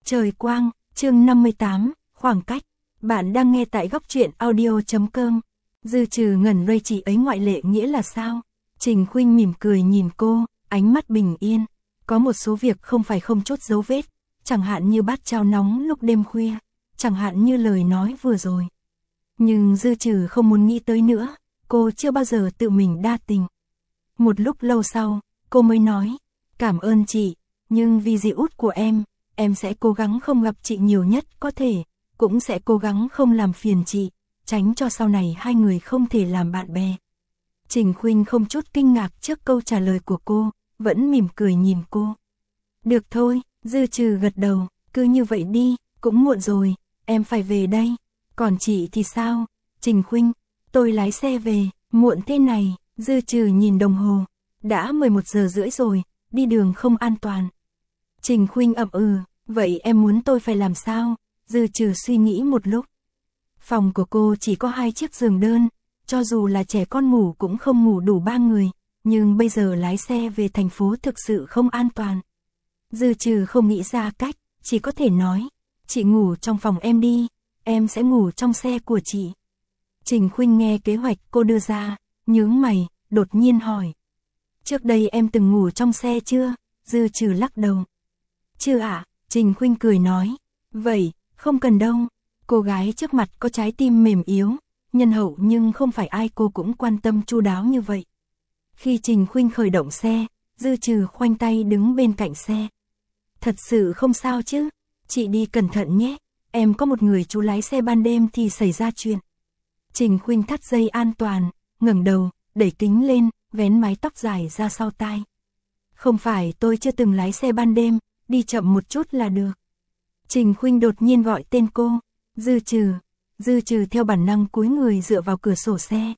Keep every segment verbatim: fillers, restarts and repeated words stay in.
Trời quang, chương năm mươi tám, khoảng cách. Bạn đang nghe tại góc truyện audio chấm com. Dư trừ ngẩn ray chị ấy ngoại lệ nghĩa là sao? Trình Khuynh mỉm cười nhìn cô, ánh mắt bình yên. Có một số việc không phải không chốt dấu vết, chẳng hạn như bát cháo nóng lúc đêm khuya, chẳng hạn như lời nói vừa rồi. Nhưng Dư trừ không muốn nghĩ tới nữa, cô chưa bao giờ tự mình đa tình. Một lúc lâu sau, cô mới nói, cảm ơn chị, nhưng vì dì út của em, em sẽ cố gắng không gặp chị nhiều nhất có thể, cũng sẽ cố gắng không làm phiền chị, tránh cho sau này hai người không thể làm bạn bè. Trình Khuynh không chút kinh ngạc trước câu trả lời của cô, vẫn mỉm cười nhìn cô. Được thôi, Dư trừ gật đầu, cứ như vậy đi, cũng muộn rồi, em phải về đây. Còn chị thì sao? Trình Khuynh, tôi lái xe về, muộn thế này, Dư trừ nhìn đồng hồ, đã mười một giờ rưỡi rồi, đi đường không an toàn. Trình Khuynh ậm ừ, vậy em muốn tôi phải làm sao? Dư trừ suy nghĩ một lúc. Phòng của cô chỉ có hai chiếc giường đơn, cho dù là trẻ con ngủ cũng không ngủ đủ ba người, nhưng bây giờ lái xe về thành phố thực sự không an toàn. Dư trừ không nghĩ ra cách, chỉ có thể nói, chị ngủ trong phòng em đi, em sẽ ngủ trong xe của chị. Trình Khuynh nghe kế hoạch cô đưa ra, nhướng mày, đột nhiên hỏi. Trước đây em từng ngủ trong xe chưa? Dư trừ lắc đầu. Chưa ạ, à? Trình Khuynh cười nói. Vậy, không cần đâu. Cô gái trước mặt có trái tim mềm yếu, nhân hậu nhưng không phải ai cô cũng quan tâm chu đáo như vậy. Khi Trình Khuynh khởi động xe, Dư trừ khoanh tay đứng bên cạnh xe. Thật sự không sao chứ? Chị đi cẩn thận nhé. Em có một người chú lái xe ban đêm thì xảy ra chuyện. Trình Khuynh thắt dây an toàn, ngẩng đầu, đẩy kính lên, vén mái tóc dài ra sau tai. Không phải tôi chưa từng lái xe ban đêm, đi chậm một chút là được. Trình Khuynh đột nhiên gọi tên cô. Dư trừ. Dư trừ theo bản năng cúi người dựa vào cửa sổ xe.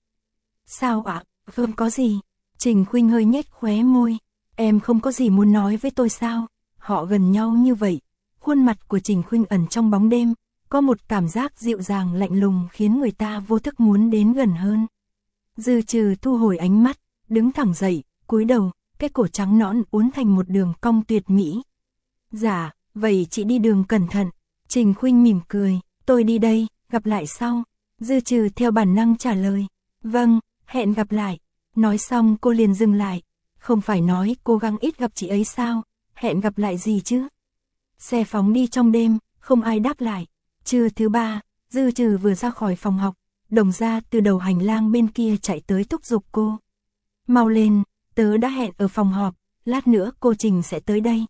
Sao ạ? À? Không có gì. Trình Khuynh hơi nhếch khóe môi. Em không có gì muốn nói với tôi sao? Họ gần nhau như vậy. Khuôn mặt của Trình Khuynh ẩn trong bóng đêm, có một cảm giác dịu dàng lạnh lùng khiến người ta vô thức muốn đến gần hơn. Dư trừ thu hồi ánh mắt, đứng thẳng dậy, cúi đầu, cái cổ trắng nõn uốn thành một đường cong tuyệt mỹ. Dạ, vậy chị đi đường cẩn thận. Trình Khuynh mỉm cười, tôi đi đây, gặp lại sau. Dư trừ theo bản năng trả lời. Vâng, hẹn gặp lại. Nói xong cô liền dừng lại. Không phải nói cố gắng ít gặp chị ấy sao? Hẹn gặp lại gì chứ? Xe phóng đi trong đêm, không ai đáp lại. Trưa thứ ba, Dư trừ vừa ra khỏi phòng học, Đồng Gia từ đầu hành lang bên kia chạy tới thúc giục cô. Mau lên, tớ đã hẹn ở phòng họp, lát nữa cô Trình sẽ tới đây.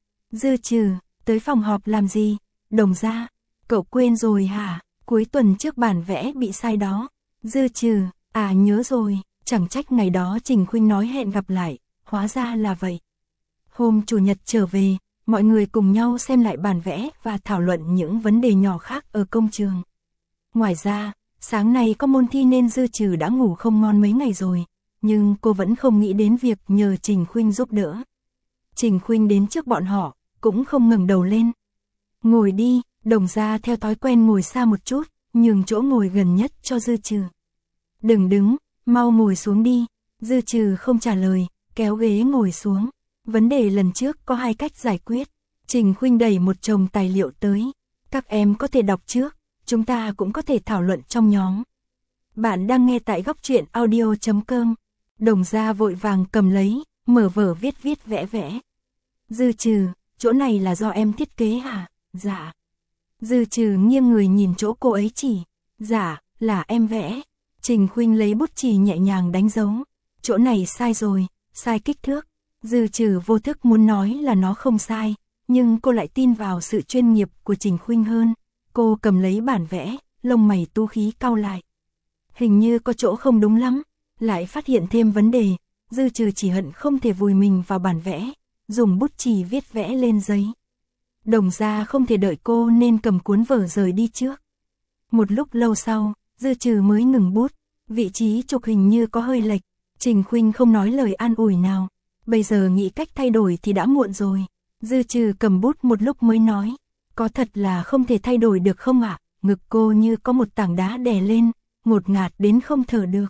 Dư trừ, tới phòng họp làm gì? Đồng Gia, cậu quên rồi hả? Cuối tuần trước bản vẽ bị sai đó. Dư trừ, à nhớ rồi, chẳng trách ngày đó Trình Khuynh nói hẹn gặp lại, hóa ra là vậy. Hôm Chủ nhật trở về, mọi người cùng nhau xem lại bản vẽ và thảo luận những vấn đề nhỏ khác ở công trường. Ngoài ra, sáng nay có môn thi nên Dư trừ đã ngủ không ngon mấy ngày rồi, nhưng cô vẫn không nghĩ đến việc nhờ Trình Khuynh giúp đỡ. Trình Khuynh đến trước bọn họ, cũng không ngẩng đầu lên. Ngồi đi, Đồng Gia theo thói quen ngồi xa một chút, nhường chỗ ngồi gần nhất cho Dư trừ. Đừng đứng, mau ngồi xuống đi. Dư trừ không trả lời, kéo ghế ngồi xuống. Vấn đề lần trước có hai cách giải quyết. Trình Khuynh đẩy một chồng tài liệu tới. Các em có thể đọc trước, chúng ta cũng có thể thảo luận trong nhóm. Bạn đang nghe tại góc truyện audio chấm com. Đồng Gia vội vàng cầm lấy, mở vở viết viết vẽ vẽ. Dư trừ, chỗ này là do em thiết kế hả? Dạ. Dư trừ nghiêng người nhìn chỗ cô ấy chỉ. Dạ, là em vẽ. Trình Khuynh lấy bút chì nhẹ nhàng đánh dấu. Chỗ này sai rồi, sai kích thước. Dư trừ vô thức muốn nói là nó không sai, nhưng cô lại tin vào sự chuyên nghiệp của Trình Khuynh hơn. Cô cầm lấy bản vẽ, lông mày tu khí cau lại. Hình như có chỗ không đúng lắm, lại phát hiện thêm vấn đề. Dư trừ chỉ hận không thể vùi mình vào bản vẽ, dùng bút chì viết vẽ lên giấy. Đồng Gia không thể đợi cô nên cầm cuốn vở rời đi trước. Một lúc lâu sau, Dư trừ mới ngừng bút, vị trí chụp hình như có hơi lệch. Trình Khuynh không nói lời an ủi nào. Bây giờ nghĩ cách thay đổi thì đã muộn rồi. Dư trừ cầm bút một lúc mới nói. Có thật là không thể thay đổi được không ạ? Ngực cô như có một tảng đá đè lên, ngột ngạt đến không thở được.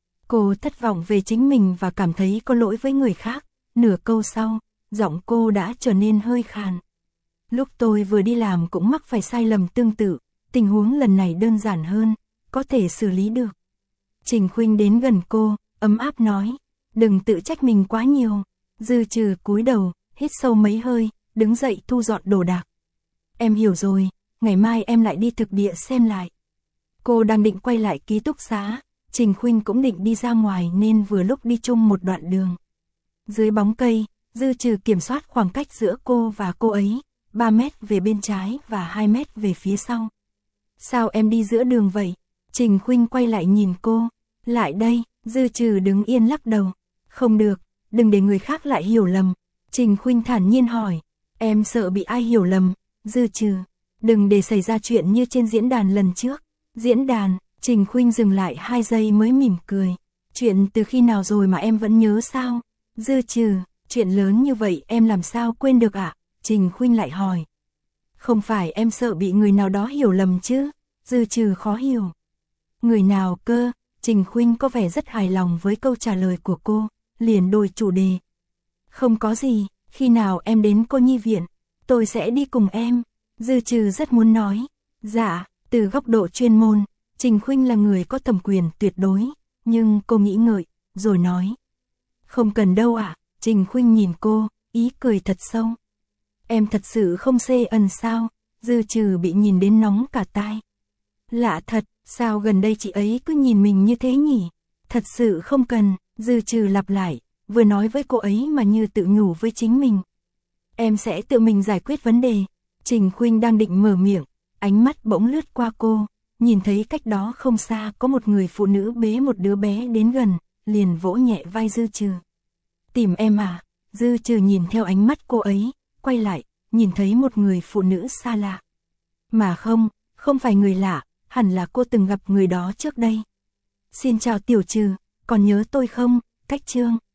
Cô thất vọng về chính mình và cảm thấy có lỗi với người khác. Nửa câu sau, giọng cô đã trở nên hơi khàn. Lúc tôi vừa đi làm cũng mắc phải sai lầm tương tự, tình huống lần này đơn giản hơn, có thể xử lý được. Trình Khuynh đến gần cô, ấm áp nói, đừng tự trách mình quá nhiều. Dư Trừ cúi đầu, hít sâu mấy hơi, đứng dậy thu dọn đồ đạc. Em hiểu rồi, ngày mai em lại đi thực địa xem lại. Cô đang định quay lại ký túc xá, Trình Khuynh cũng định đi ra ngoài nên vừa lúc đi chung một đoạn đường. Dưới bóng cây, Dư Trừ kiểm soát khoảng cách giữa cô và cô ấy, ba mét về bên trái và hai mét về phía sau. Sao em đi giữa đường vậy? Trình Khuynh quay lại nhìn cô. Lại đây, Dư Trừ đứng yên lắc đầu. Không được, đừng để người khác lại hiểu lầm. Trình Khuynh thản nhiên hỏi. Em sợ bị ai hiểu lầm? Dư Trừ, đừng để xảy ra chuyện như trên diễn đàn lần trước. Diễn đàn, Trình Khuynh dừng lại hai giây mới mỉm cười. Chuyện từ khi nào rồi mà em vẫn nhớ sao? Dư Trừ, chuyện lớn như vậy em làm sao quên được ạ? À? Trình Khuynh lại hỏi. Không phải em sợ bị người nào đó hiểu lầm chứ? Dư Trừ khó hiểu. Người nào cơ? Trình Khuynh có vẻ rất hài lòng với câu trả lời của cô, liền đổi chủ đề. Không có gì, khi nào em đến cô nhi viện, tôi sẽ đi cùng em. Dư Trừ rất muốn nói. Dạ, từ góc độ chuyên môn, Trình Khuynh là người có thẩm quyền tuyệt đối, nhưng cô nghĩ ngợi, rồi nói. Không cần đâu ạ. À? Trình Khuynh nhìn cô, ý cười thật sâu. Em thật sự không xê ẩn sao? Dư Trừ bị nhìn đến nóng cả tai. Lạ thật, sao gần đây chị ấy cứ nhìn mình như thế nhỉ? Thật sự không cần, Dư Trừ lặp lại, vừa nói với cô ấy mà như tự nhủ với chính mình. Em sẽ tự mình giải quyết vấn đề. Trình Khuynh đang định mở miệng, ánh mắt bỗng lướt qua cô, nhìn thấy cách đó không xa có một người phụ nữ bế một đứa bé đến gần, liền vỗ nhẹ vai Dư Trừ. Tìm em à? Dư Trừ nhìn theo ánh mắt cô ấy, quay lại, nhìn thấy một người phụ nữ xa lạ. Mà không, không phải người lạ, hẳn là cô từng gặp người đó trước đây. Xin chào Tiểu Trừ, còn nhớ tôi không? Cách Trương.